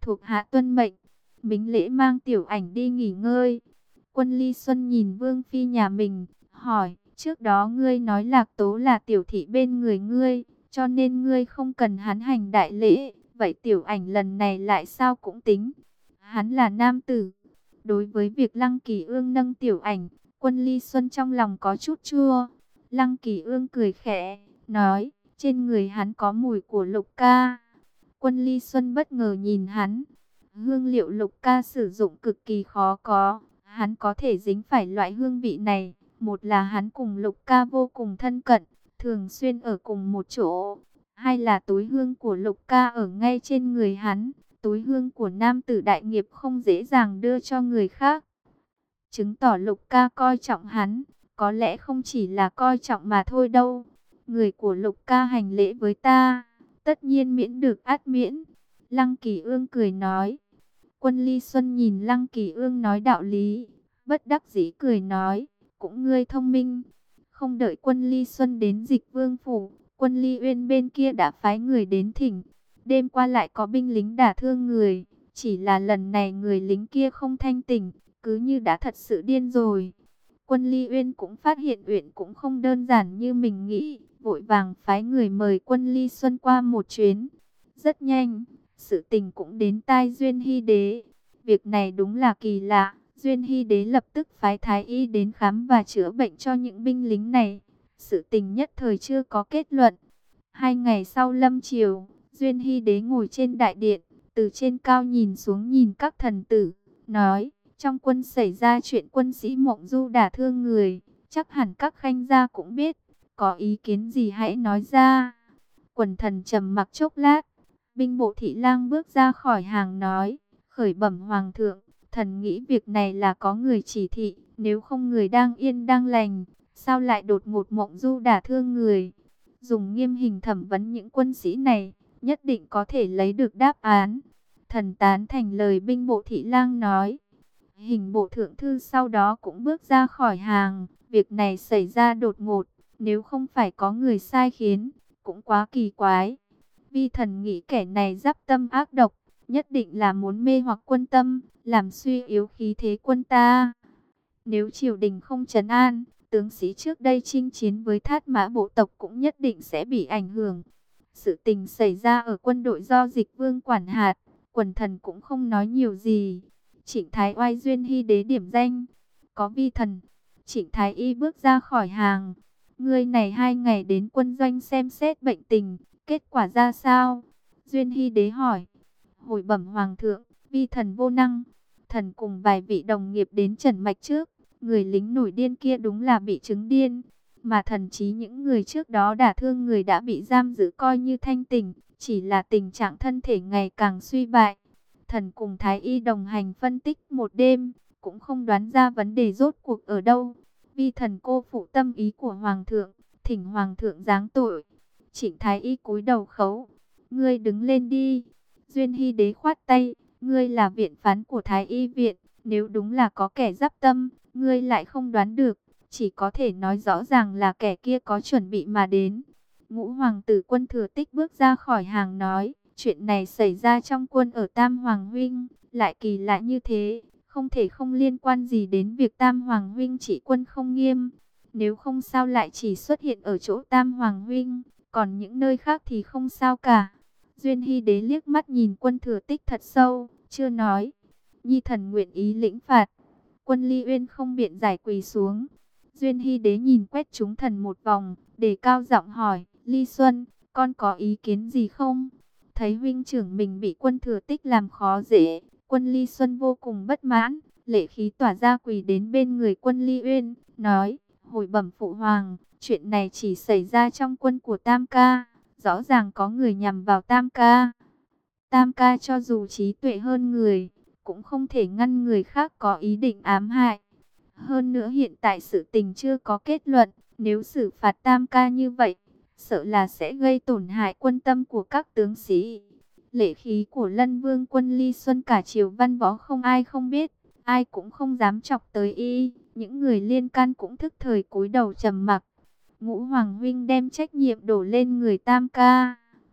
Thuộc hạ tuân mệnh. Mính lễ mang Tiểu Ảnh đi nghỉ ngơi. Quân Ly Xuân nhìn Vương Phi nhà mình, hỏi, trước đó ngươi nói Lạc Tố là tiểu thị bên người ngươi, cho nên ngươi không cần hắn hành đại lễ. Vậy Tiểu Ảnh lần này lại sao cũng tính? Hắn là nam tử. Đối với việc Lăng Kỳ Ương nâng Tiểu Ảnh, Quân Ly Xuân trong lòng có chút chua. Lăng Kỳ Ương cười khẽ, nói, trên người hắn có mùi của Lục Ca. Quân Ly Xuân bất ngờ nhìn hắn. Hương liệu Lục Ca sử dụng cực kỳ khó có. Hắn có thể dính phải loại hương vị này. Một là hắn cùng Lục Ca vô cùng thân cận, thường xuyên ở cùng một chỗ. Hai là túi hương của Lục Ca ở ngay trên người hắn. Túi hương của nam tử đại nghiệp không dễ dàng đưa cho người khác. Chứng tỏ Lục Ca coi trọng hắn. Có lẽ không chỉ là coi trọng mà thôi đâu. Người của Lục Ca hành lễ với ta, tất nhiên miễn được át miễn. Lăng Kỳ Ương cười nói. Quân Ly Xuân nhìn Lăng Kỳ Ương nói đạo lý, bất đắc dĩ cười nói, cũng ngươi thông minh. Không đợi Quân Ly Xuân đến Dịch Vương phủ, Quân Ly Uyên bên kia đã phái người đến thỉnh. Đêm qua lại có binh lính đả thương người, chỉ là lần này người lính kia không thanh tỉnh, cứ như đã thật sự điên rồi. Quân Ly Uyên cũng phát hiện Uyển cũng không đơn giản như mình nghĩ, vội vàng phái người mời Quân Ly Xuân qua một chuyến. Rất nhanh, sự tình cũng đến tai Duyên Hy Đế. Việc này đúng là kỳ lạ, Duyên Hy Đế lập tức phái thái y đến khám và chữa bệnh cho những binh lính này. Sự tình nhất thời chưa có kết luận. Hai ngày sau lâm chiều, Duyên Hy Đế ngồi trên đại điện, từ trên cao nhìn xuống nhìn các thần tử, nói, trong quân xảy ra chuyện quân sĩ Mộng Du đả thương người, chắc hẳn các khanh gia cũng biết, có ý kiến gì hãy nói ra. Quần thần trầm mặc chốc lát, binh bộ thị lang bước ra khỏi hàng nói, khởi bẩm hoàng thượng, thần nghĩ việc này là có người chỉ thị, nếu không người đang yên đang lành, sao lại đột ngột Mộng Du đả thương người. Dùng nghiêm hình thẩm vấn những quân sĩ này, nhất định có thể lấy được đáp án. Thần tán thành lời binh bộ thị lang nói. Hình bộ thượng thư sau đó cũng bước ra khỏi hàng. Việc này xảy ra đột ngột, nếu không phải có người sai khiến, cũng quá kỳ quái. Vi thần nghĩ kẻ này giáp tâm ác độc, nhất định là muốn mê hoặc quân tâm, làm suy yếu khí thế quân ta. Nếu triều đình không trấn an, tướng sĩ trước đây chinh chiến với Thát Mã bộ tộc cũng nhất định sẽ bị ảnh hưởng. Sự tình xảy ra ở quân đội do Dịch Vương quản hạt, quần thần cũng không nói nhiều gì. Trịnh Thái Oai Duyên Hy Đế điểm danh, có vi thần. Trịnh Thái Y bước ra khỏi hàng. Ngươi này hai ngày đến quân doanh xem xét bệnh tình, kết quả ra sao? Duyên Hy Đế hỏi. Hồi bẩm hoàng thượng, vi thần vô năng. Thần cùng vài vị đồng nghiệp đến Trần Mạch trước. Người lính nổi điên kia đúng là bị chứng điên. Mà thần chí những người trước đó đả thương người đã bị giam giữ coi như thanh tỉnh. Chỉ là tình trạng thân thể ngày càng suy bại. Thần cùng Thái Y đồng hành phân tích một đêm, cũng không đoán ra vấn đề rốt cuộc ở đâu. Vi thần cô phụ tâm ý của Hoàng thượng, thỉnh Hoàng thượng giáng tội. Trịnh Thái Y cúi đầu khấu. Ngươi đứng lên đi. Duyên Hy Đế khoát tay. Ngươi là viện phán của Thái Y viện. Nếu đúng là có kẻ giáp tâm, ngươi lại không đoán được. Chỉ có thể nói rõ ràng là kẻ kia có chuẩn bị mà đến. Ngũ hoàng tử Quân Thừa Tích bước ra khỏi hàng nói. Chuyện này xảy ra trong quân ở Tam Hoàng Huynh, lại kỳ lạ như thế, không thể không liên quan gì đến việc Tam Hoàng Huynh chỉ quân không nghiêm. Nếu không sao lại chỉ xuất hiện ở chỗ Tam Hoàng Huynh, còn những nơi khác thì không sao cả. Duyên Hy Đế liếc mắt nhìn Quân Thừa Tích thật sâu, chưa nói. Nhi thần nguyện ý lĩnh phạt. Quân Ly Uyên không biện giải quỳ xuống. Duyên Hy Đế nhìn quét chúng thần một vòng, đề cao giọng hỏi, Ly Xuân, con có ý kiến gì không? Thấy huynh trưởng mình bị Quân Thừa Tích làm khó dễ, Quân Ly Xuân vô cùng bất mãn, lệ khí tỏa ra quỳ đến bên người Quân Ly Uyên, nói, hồi bẩm phụ hoàng, chuyện này chỉ xảy ra trong quân của Tam Ca, rõ ràng có người nhằm vào Tam Ca. Tam Ca cho dù trí tuệ hơn người, cũng không thể ngăn người khác có ý định ám hại. Hơn nữa hiện tại sự tình chưa có kết luận, nếu xử phạt Tam Ca như vậy, sợ là sẽ gây tổn hại quân tâm của các tướng sĩ. Lệ khí của Lân Vương Quân Ly Xuân cả triều văn võ không ai không biết, ai cũng không dám chọc tới y. Những người liên can cũng thức thời cúi đầu trầm mặc. Ngũ Hoàng Huynh đem trách nhiệm đổ lên người Tam Ca.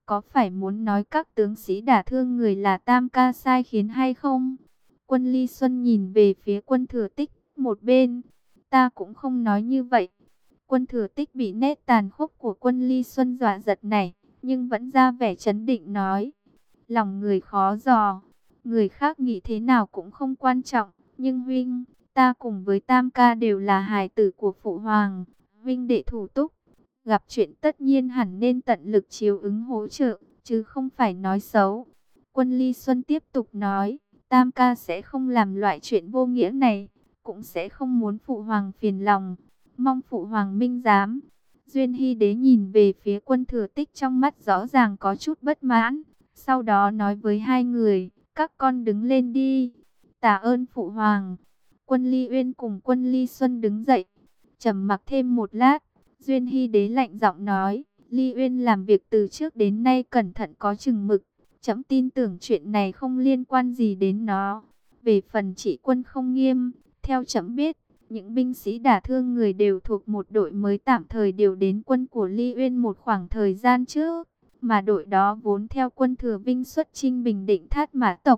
có phải muốn nói các tướng sĩ đả thương người là Tam ca sai khiến hay không? Quân Ly Xuân nhìn về phía Quân Thừa Tích một bên. Ta cũng không nói như vậy. Quân Thừa Tích bị nét tàn khốc của Quân Ly Xuân dọa giật này, nhưng vẫn ra vẻ trấn định nói. Lòng người khó dò, người khác nghĩ thế nào cũng không quan trọng, nhưng huynh, ta cùng với Tam ca đều là hài tử của Phụ Hoàng, huynh đệ thủ túc. Gặp chuyện tất nhiên hẳn nên tận lực chiếu ứng hỗ trợ, chứ không phải nói xấu. Quân Ly Xuân tiếp tục nói, Tam ca sẽ không làm loại chuyện vô nghĩa này, cũng sẽ không muốn Phụ Hoàng phiền lòng, mong Phụ Hoàng minh giám. Duyên Hy Đế nhìn về phía Quân Thừa Tích, trong mắt rõ ràng có chút bất mãn, sau đó nói với hai người, các con đứng lên đi. Tạ ơn Phụ Hoàng. Quân Ly Uyên cùng Quân Ly Xuân đứng dậy, trầm mặc thêm một lát. Duyên Hy Đế lạnh giọng nói, Ly Uyên làm việc từ trước đến nay cẩn thận có chừng mực, trẫm tin tưởng chuyện này không liên quan gì đến nó. Về phần trị quân không nghiêm, theo trẫm biết, những binh sĩ đả thương người đều thuộc một đội mới tạm thời điều đến quân của Ly Uyên một khoảng thời gian trước, mà đội đó vốn theo quân Thừa Vinh xuất chinh bình định Thát Mã tộc.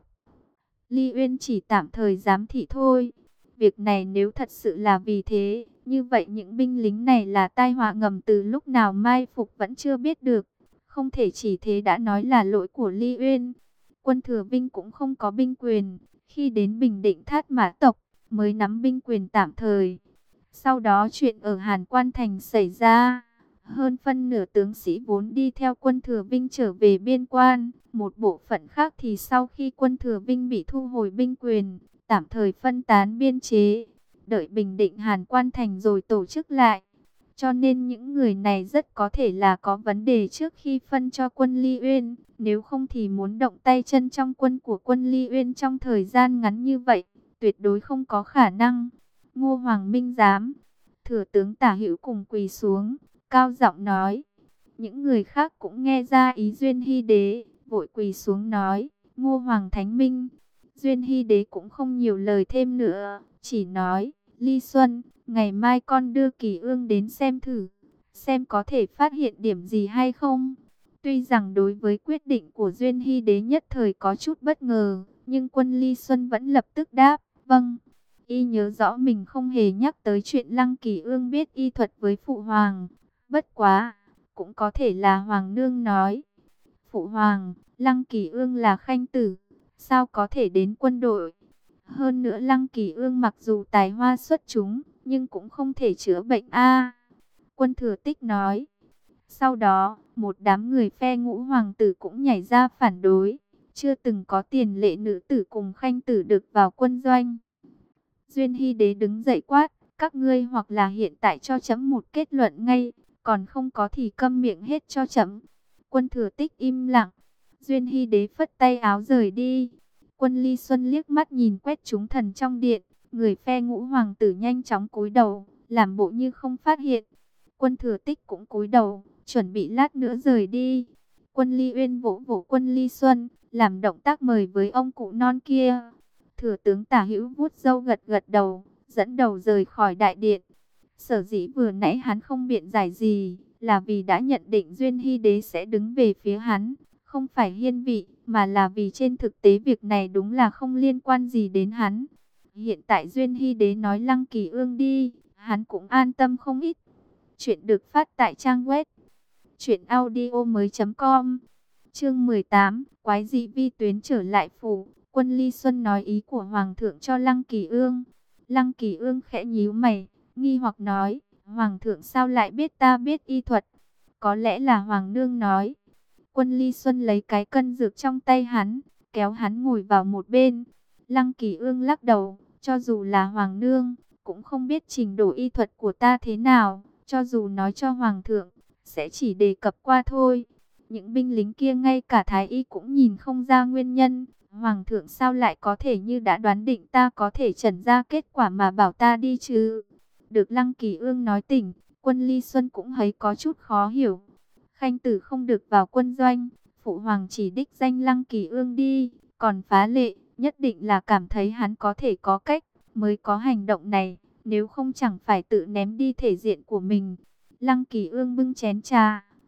Ly Uyên chỉ tạm thời giám thị thôi. Việc này nếu thật sự là vì thế, như vậy những binh lính này là tai họa ngầm từ lúc nào mai phục vẫn chưa biết được. Không thể chỉ thế đã nói là lỗi của Ly Uyên. Quân Thừa Vinh cũng không có binh quyền, khi đến bình định Thát Mã tộc mới nắm binh quyền tạm thời. Sau đó chuyện ở Hàn Quan Thành xảy ra, hơn phân nửa tướng sĩ vốn đi theo quân Thừa Vinh trở về biên quan, một bộ phận khác thì sau khi quân Thừa Vinh bị thu hồi binh quyền, tạm thời phân tán biên chế, đợi bình định Hàn Quan Thành rồi tổ chức lại. Cho nên những người này rất có thể là có vấn đề trước khi phân cho quân Ly Uyên, nếu không thì muốn động tay chân trong quân của quân Ly Uyên trong thời gian ngắn như vậy, tuyệt đối không có khả năng. Ngô Hoàng Minh giám, thừa tướng Tả Hữu cùng quỳ xuống, cao giọng nói. Những người khác cũng nghe ra ý Duyên Hy Đế, vội quỳ xuống nói, Ngô Hoàng Thánh Minh. Duyên Hy Đế cũng không nhiều lời thêm nữa, chỉ nói, Ly Xuân, ngày mai con đưa Kỳ Ương đến xem thử, xem có thể phát hiện điểm gì hay không. Tuy rằng đối với quyết định của Duyên Hy Đế nhất thời có chút bất ngờ, nhưng quân Ly Xuân vẫn lập tức đáp, vâng. Y nhớ rõ mình không hề nhắc tới chuyện Lăng Kỳ Ương biết y thuật với Phụ Hoàng. Bất quá, cũng có thể là Hoàng nương nói. Phụ Hoàng, Lăng Kỳ Ương là khanh tử, sao có thể đến quân đội? Hơn nữa Lăng Kỳ Ương mặc dù tài hoa xuất chúng, nhưng cũng không thể chữa bệnh a. Quân Thừa Tích nói. Sau đó, một đám người phe Ngũ hoàng tử cũng nhảy ra phản đối. Chưa từng có tiền lệ nữ tử cùng khanh tử được vào quân doanh. Duyên Hy Đế đứng dậy quát, các ngươi hoặc là hiện tại cho chấm một kết luận ngay, còn không có thì câm miệng hết cho chấm. Quân Thừa Tích im lặng. Duyên Hy Đế phất tay áo rời đi. Quân Ly Xuân liếc mắt nhìn quét chúng thần trong điện, người phe Ngũ hoàng tử nhanh chóng cúi đầu, làm bộ như không phát hiện. Quân Thừa Tích cũng cúi đầu, chuẩn bị lát nữa rời đi. Quân Ly Uyên vỗ vỗ Quân Ly Xuân, làm động tác mời với ông cụ non kia. Thừa tướng Tả Hữu vuốt râu gật gật đầu, dẫn đầu rời khỏi đại điện. Sở dĩ vừa nãy hắn không biện giải gì, là vì đã nhận định Duyên Hy Đế sẽ đứng về phía hắn, không phải hiên vị, mà là vì trên thực tế việc này đúng là không liên quan gì đến hắn. Hiện tại Duyên Hy Đế nói Lăng Kỳ Ương đi, hắn cũng an tâm không ít. Chuyện được phát tại trang web truyện audio mới chấm com. Chương mười tám, quái dị vi tuyến trở lại phủ. Quân Ly Xuân nói ý của Hoàng thượng cho Lăng Kỳ Ương. Lăng Kỳ Ương khẽ nhíu mày, nghi hoặc nói, Hoàng thượng sao lại biết ta biết y thuật? Có lẽ là Hoàng nương nói. Quân Ly Xuân lấy cái cân dược trong tay hắn, kéo hắn ngồi vào một bên. Lăng Kỳ Ương lắc đầu, cho dù là Hoàng nương, cũng không biết trình độ y thuật của ta thế nào, cho dù nói cho Hoàng thượng, sẽ chỉ đề cập qua thôi. Những binh lính kia ngay cả Thái y cũng nhìn không ra nguyên nhân. Hoàng thượng sao lại có thể như đã đoán định ta có thể trần ra kết quả mà bảo ta đi chứ? Được Lăng Kỳ Ương nói tỉnh, Quân Ly Xuân cũng thấy có chút khó hiểu. Khanh tử không được vào quân doanh, Phụ Hoàng chỉ đích danh Lăng Kỳ Ương đi, còn phá lệ, nhất định là cảm thấy hắn có thể có cách, mới có hành động này, nếu không chẳng phải tự ném đi thể diện của mình. Lăng Kỳ Ương bưng chén trà,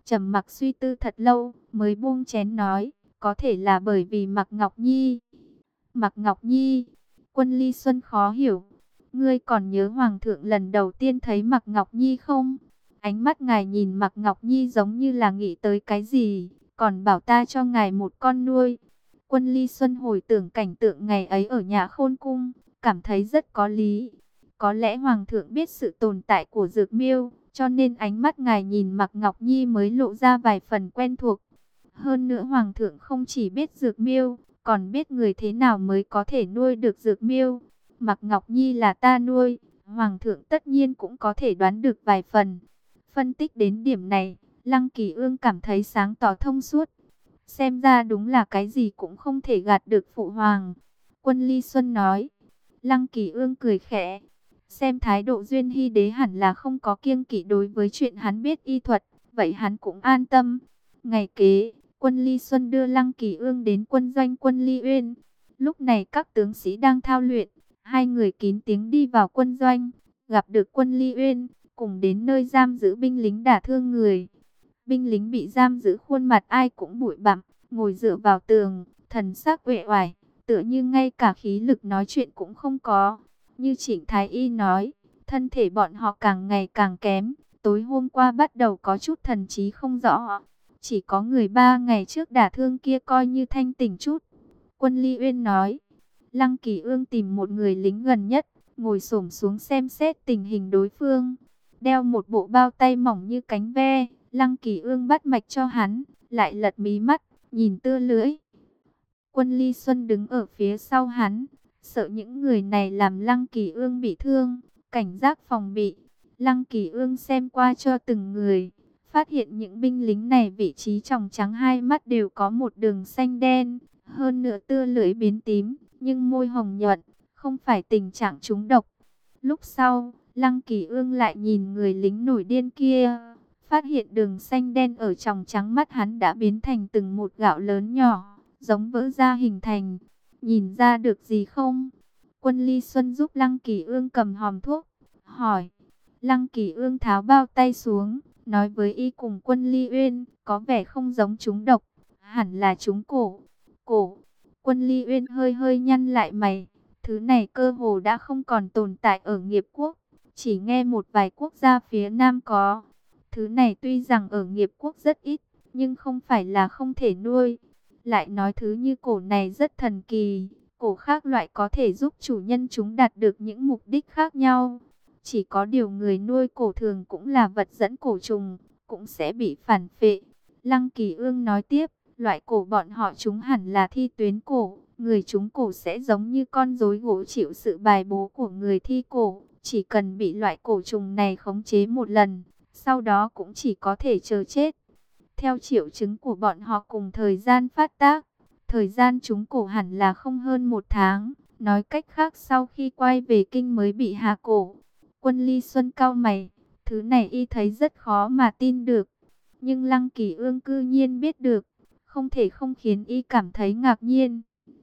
trầm mặc suy tư thật lâu, mới buông chén nói, có thể là bởi vì Mạc Ngọc Nhi. Mạc Ngọc Nhi, Quân Ly Xuân khó hiểu, ngươi còn nhớ Hoàng thượng lần đầu tiên thấy Mạc Ngọc Nhi không? Ánh mắt ngài nhìn Mạc Ngọc Nhi giống như là nghĩ tới cái gì, còn bảo ta cho ngài một con nuôi. Quân Ly Xuân hồi tưởng cảnh tượng ngày ấy ở nhà Khôn Cung, cảm thấy rất có lý. Có lẽ Hoàng thượng biết sự tồn tại của Dược Miêu, cho nên ánh mắt ngài nhìn Mạc Ngọc Nhi mới lộ ra vài phần quen thuộc. Hơn nữa Hoàng thượng không chỉ biết Dược Miêu, còn biết người thế nào mới có thể nuôi được Dược Miêu. Mạc Ngọc Nhi là ta nuôi, Hoàng thượng tất nhiên cũng có thể đoán được vài phần. Phân tích đến điểm này, Lăng Kỳ Ương cảm thấy sáng tỏ thông suốt. Xem ra đúng là cái gì cũng không thể gạt được Phụ Hoàng. Quân Ly Xuân nói. Lăng Kỳ Ương cười khẽ. Xem thái độ Duyên Hy Đế hẳn là không có kiêng kỵ đối với chuyện hắn biết y thuật, vậy hắn cũng an tâm. Ngày kế, Quân Ly Xuân đưa Lăng Kỳ Ương đến quân doanh Quân Ly Uyên. Lúc này các tướng sĩ đang thao luyện, hai người kín tiếng đi vào quân doanh, gặp được Quân Ly Uyên, cùng đến nơi giam giữ binh lính đả thương người. Binh lính bị giam giữ khuôn mặt ai cũng bụi bặm, ngồi dựa vào tường, thần sắc uể oải, tựa như ngay cả khí lực nói chuyện cũng không có. Như Trịnh Thái Y nói, thân thể bọn họ càng ngày càng kém, tối hôm qua bắt đầu có chút thần trí không rõ. Chỉ có người ba ngày trước đả thương kia coi như thanh tỉnh chút. Quân Ly Uyên nói, Lăng Kỳ Ương tìm một người lính gần nhất, ngồi xổm xuống xem xét tình hình đối phương. Đeo một bộ bao tay mỏng như cánh ve, Lăng Kỳ Ương bắt mạch cho hắn, lại lật mí mắt, nhìn tưa lưỡi. Quân Ly Xuân đứng ở phía sau hắn, sợ những người này làm Lăng Kỳ Ương bị thương, cảnh giác phòng bị. Lăng Kỳ Ương xem qua cho từng người, phát hiện những binh lính này vị trí tròng trắng hai mắt đều có một đường xanh đen, hơn nữa tưa lưỡi biến tím, nhưng môi hồng nhuận, không phải tình trạng trúng độc. Lúc sau, Lăng Kỳ Ương lại nhìn người lính nổi điên kia, phát hiện đường xanh đen ở tròng trắng mắt hắn đã biến thành từng một gạo lớn nhỏ, giống vỡ ra hình thành. Nhìn ra được gì không? Quân Ly Xuân giúp Lăng Kỳ Ương cầm hòm thuốc, hỏi. Lăng Kỳ Ương tháo bao tay xuống, nói với y cùng Quân Ly Uyên, có vẻ không giống trúng độc, hẳn là trúng cổ. Cổ. Quân Ly Uyên hơi hơi nhăn lại mày, thứ này cơ hồ đã không còn tồn tại ở Nghiệp Quốc, chỉ nghe một vài quốc gia phía Nam có. Thứ này tuy rằng ở Nghiệp Quốc rất ít, nhưng không phải là không thể nuôi. Lại nói thứ như cổ này rất thần kỳ, cổ khác loại có thể giúp chủ nhân chúng đạt được những mục đích khác nhau. Chỉ có điều người nuôi cổ thường cũng là vật dẫn cổ trùng, cũng sẽ bị phản phệ. Lăng Kỳ Ương nói tiếp, loại cổ bọn họ chúng hẳn là thi tuyến cổ, người chúng cổ sẽ giống như con rối gỗ chịu sự bài bố của người thi cổ, chỉ cần bị loại cổ trùng này khống chế một lần, sau đó cũng chỉ có thể chờ chết. Theo triệu chứng của bọn họ cùng thời gian phát tác, thời gian chúng cổ hẳn là không hơn một tháng, nói cách khác sau khi quay về kinh mới bị hạ cổ. Quân Ly Xuân cau mày, thứ này y thấy rất khó mà tin được, nhưng Lăng Kỳ Ương cư nhiên biết được, không thể không khiến y cảm thấy ngạc nhiên.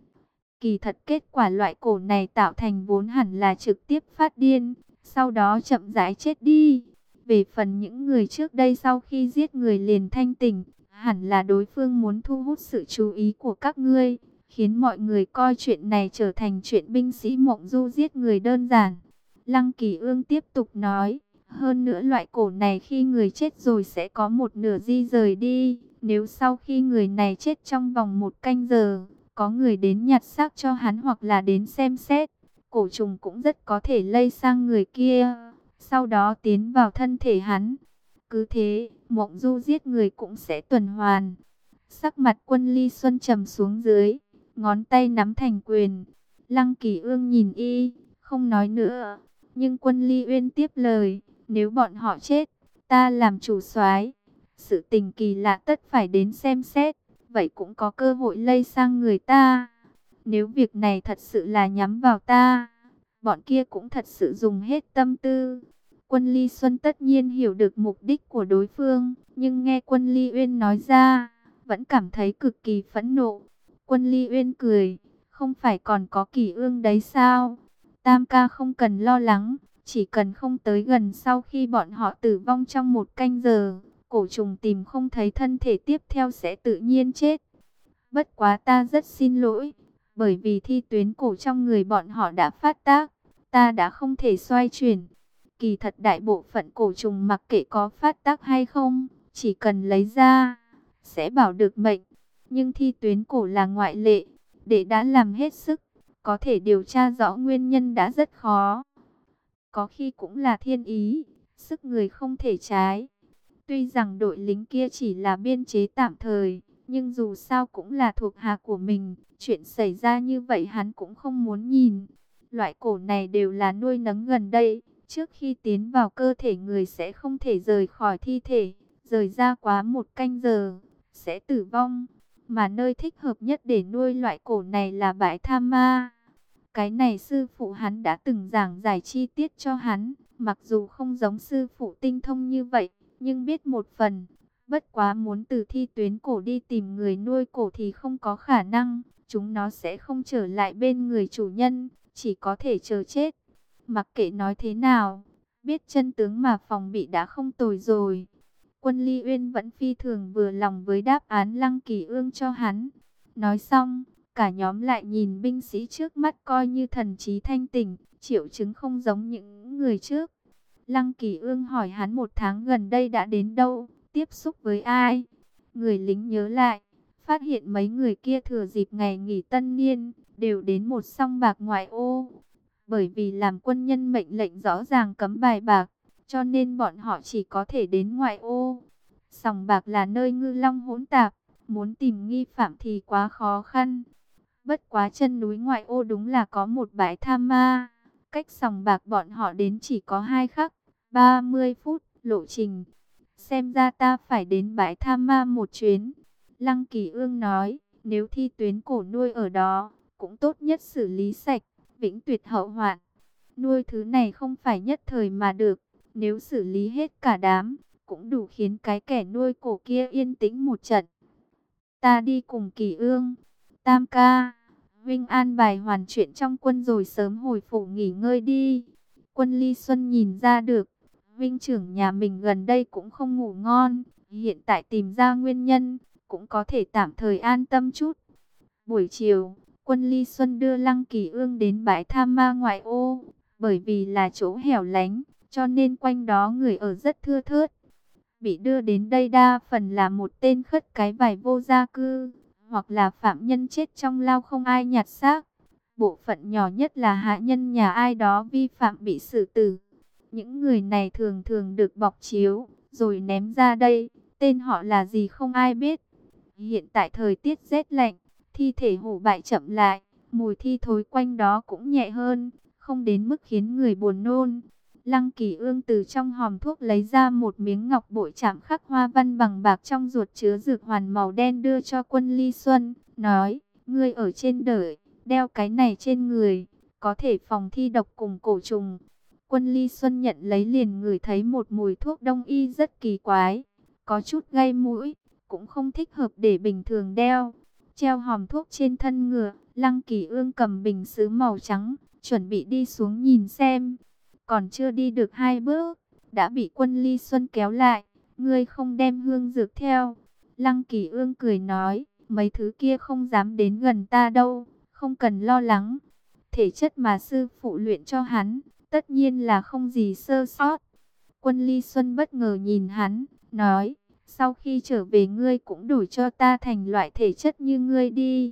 Kỳ thật kết quả loại cổ này tạo thành vốn hẳn là trực tiếp phát điên, sau đó chậm rãi chết đi. Về phần những người trước đây sau khi giết người liền thanh tỉnh, hẳn là đối phương muốn thu hút sự chú ý của các ngươi, khiến mọi người coi chuyện này trở thành chuyện binh sĩ mộng du giết người đơn giản. Lăng Kỳ Ương tiếp tục nói, hơn nữa loại cổ này khi người chết rồi sẽ có một nửa di rời đi. Nếu sau khi người này chết trong vòng một canh giờ, có người đến nhặt xác cho hắn hoặc là đến xem xét, cổ trùng cũng rất có thể lây sang người kia, sau đó tiến vào thân thể hắn. Cứ thế, mộng du giết người cũng sẽ tuần hoàn. Sắc mặt Quân Ly Xuân trầm xuống dưới, ngón tay nắm thành quyền. Lăng Kỳ Ương nhìn y, không nói nữa. Nhưng Quân Ly Uyên tiếp lời, nếu bọn họ chết, ta làm chủ soái, sự tình kỳ lạ tất phải đến xem xét, vậy cũng có cơ hội lây sang người ta. Nếu việc này thật sự là nhắm vào ta, bọn kia cũng thật sự dùng hết tâm tư. Quân Ly Xuân tất nhiên hiểu được mục đích của đối phương, nhưng nghe Quân Ly Uyên nói ra, vẫn cảm thấy cực kỳ phẫn nộ. Quân Ly Uyên cười, không phải còn có Kỳ Ương đấy sao? Tam ca không cần lo lắng, chỉ cần không tới gần sau khi bọn họ tử vong trong một canh giờ, cổ trùng tìm không thấy thân thể tiếp theo sẽ tự nhiên chết. Bất quá ta rất xin lỗi, bởi vì thi tuyến cổ trong người bọn họ đã phát tác, ta đã không thể xoay chuyển. Kỳ thật đại bộ phận cổ trùng mặc kệ có phát tác hay không, chỉ cần lấy ra, sẽ bảo được mệnh. Nhưng thi tuyến cổ là ngoại lệ, để đã làm hết sức, có thể điều tra rõ nguyên nhân đã rất khó. Có khi cũng là thiên ý, sức người không thể trái. Tuy rằng đội lính kia chỉ là biên chế tạm thời, nhưng dù sao cũng là thuộc hạ của mình. Chuyện xảy ra như vậy hắn cũng không muốn nhìn. Loại cổ này đều là nuôi nấng gần đây. Trước khi tiến vào cơ thể người sẽ không thể rời khỏi thi thể. Rời ra quá một canh giờ, sẽ tử vong. Mà nơi thích hợp nhất để nuôi loại cổ này là bãi tha ma. Cái này sư phụ hắn đã từng giảng giải chi tiết cho hắn. Mặc dù không giống sư phụ tinh thông như vậy, nhưng biết một phần. Bất quá muốn từ thi tuyến cổ đi tìm người nuôi cổ thì không có khả năng. Chúng nó sẽ không trở lại bên người chủ nhân, chỉ có thể chờ chết. Mặc kệ nói thế nào, biết chân tướng mà phòng bị đã không tồi rồi. Quân Ly Uyên vẫn phi thường vừa lòng với đáp án Lăng Kỳ Ương cho hắn. Nói xong, cả nhóm lại nhìn binh sĩ trước mắt coi như thần trí thanh tỉnh, triệu chứng không giống những người trước. Lăng Kỳ Ương hỏi hắn một tháng gần đây đã đến đâu, tiếp xúc với ai. Người lính nhớ lại, phát hiện mấy người kia thừa dịp ngày nghỉ tân niên, đều đến một song bạc ngoại ô. Bởi vì làm quân nhân mệnh lệnh rõ ràng cấm bài bạc, cho nên bọn họ chỉ có thể đến ngoại ô. Sòng bạc là nơi ngư long hỗn tạp, muốn tìm nghi phạm thì quá khó khăn. Bất quá chân núi ngoại ô đúng là có một bãi tha ma. Cách sòng bạc bọn họ đến chỉ có hai khắc, ba mươi phút lộ trình. Xem ra ta phải đến bãi tha ma một chuyến. Lăng Kỳ Ương nói, nếu thi tuyến cổ nuôi ở đó, cũng tốt nhất xử lý sạch, vĩnh tuyệt hậu hoạn. Nuôi thứ này không phải nhất thời mà được, nếu xử lý hết cả đám, cũng đủ khiến cái kẻ nuôi cổ kia yên tĩnh một trận. Ta đi cùng Kỳ Ương. Tam ca, Vinh an bài hoàn chuyện trong quân rồi sớm hồi phủ nghỉ ngơi đi. Quân Ly Xuân nhìn ra được, Vinh trưởng nhà mình gần đây cũng không ngủ ngon, hiện tại tìm ra nguyên nhân, cũng có thể tạm thời an tâm chút. Buổi chiều, Quân Ly Xuân đưa Lăng Kỳ Ương đến bãi tha ma ngoại ô, bởi vì là chỗ hẻo lánh, cho nên quanh đó người ở rất thưa thớt. Bị đưa đến đây đa phần là một tên khất cái vải vô gia cư, hoặc là phạm nhân chết trong lao không ai nhặt xác. Bộ phận nhỏ nhất là hạ nhân nhà ai đó vi phạm bị xử tử. Những người này thường thường được bọc chiếu, rồi ném ra đây, tên họ là gì không ai biết. Hiện tại thời tiết rét lạnh, thi thể hủ bại chậm lại, mùi thi thối quanh đó cũng nhẹ hơn, không đến mức khiến người buồn nôn. Lăng Kỳ Ương từ trong hòm thuốc lấy ra một miếng ngọc bội chạm khắc hoa văn bằng bạc trong ruột chứa dược hoàn màu đen đưa cho Quân Ly Xuân, nói, ngươi ở trên đời, đeo cái này trên người, có thể phòng thi độc cùng cổ trùng. Quân Ly Xuân nhận lấy liền ngửi thấy một mùi thuốc đông y rất kỳ quái, có chút gây mũi, cũng không thích hợp để bình thường đeo. Treo hòm thuốc trên thân ngựa, Lăng Kỳ Ương cầm bình sứ màu trắng, chuẩn bị đi xuống nhìn xem. Còn chưa đi được hai bước, đã bị Quân Ly Xuân kéo lại. Ngươi không đem hương dược theo. Lăng Kỳ Ương cười nói, mấy thứ kia không dám đến gần ta đâu, không cần lo lắng. Thể chất mà sư phụ luyện cho hắn, tất nhiên là không gì sơ sót. Quân Ly Xuân bất ngờ nhìn hắn, nói, sau khi trở về ngươi cũng đổi cho ta thành loại thể chất như ngươi đi.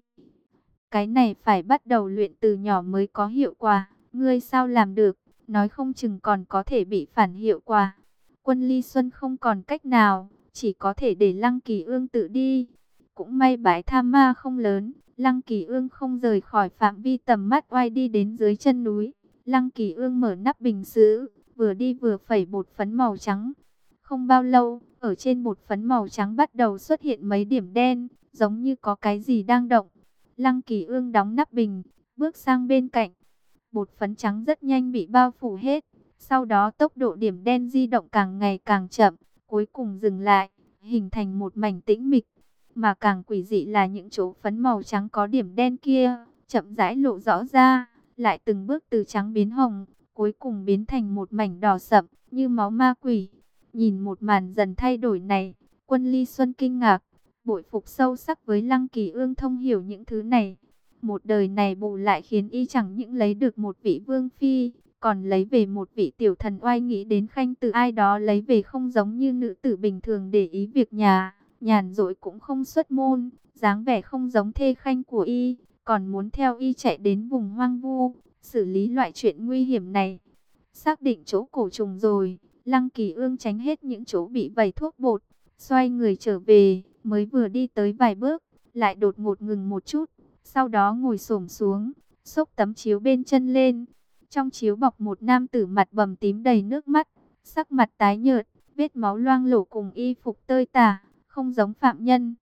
Cái này phải bắt đầu luyện từ nhỏ mới có hiệu quả, ngươi sao làm được? Nói không chừng còn có thể bị phản hiệu quả. Quân Ly Xuân không còn cách nào, chỉ có thể để Lăng Kỳ Ương tự đi. Cũng may bãi tha ma không lớn, Lăng Kỳ Ương không rời khỏi phạm vi tầm mắt oai đi đến dưới chân núi. Lăng Kỳ Ương mở nắp bình sứ, vừa đi vừa phẩy bột phấn màu trắng. Không bao lâu, ở trên bột phấn màu trắng bắt đầu xuất hiện mấy điểm đen, giống như có cái gì đang động. Lăng Kỳ Ương đóng nắp bình, bước sang bên cạnh. Bột phấn trắng rất nhanh bị bao phủ hết. Sau đó tốc độ điểm đen di động càng ngày càng chậm, cuối cùng dừng lại, hình thành một mảnh tĩnh mịch. Mà càng quỷ dị là những chỗ phấn màu trắng có điểm đen kia, chậm rãi lộ rõ ra, lại từng bước từ trắng biến hồng, cuối cùng biến thành một mảnh đỏ sậm, như máu ma quỷ. Nhìn một màn dần thay đổi này, Quân Ly Xuân kinh ngạc, bội phục sâu sắc với Lăng Kỳ Ương thông hiểu những thứ này. Một đời này bù lại khiến y chẳng những lấy được một vị vương phi, còn lấy về một vị tiểu thần oai, nghĩ đến khanh từ ai đó lấy về không giống như nữ tử bình thường để ý việc nhà, nhàn rỗi cũng không xuất môn, dáng vẻ không giống thê khanh của y, còn muốn theo y chạy đến vùng hoang vu, xử lý loại chuyện nguy hiểm này. Xác định chỗ cổ trùng rồi, Lăng Kỳ Ương tránh hết những chỗ bị vẩy thuốc bột, xoay người trở về, mới vừa đi tới vài bước, lại đột ngột ngừng một chút, sau đó ngồi xổm xuống, xốc tấm chiếu bên chân lên. Trong chiếu bọc một nam tử mặt bầm tím đầy nước mắt, sắc mặt tái nhợt, vết máu loang lổ cùng y phục tơi tả, không giống phạm nhân.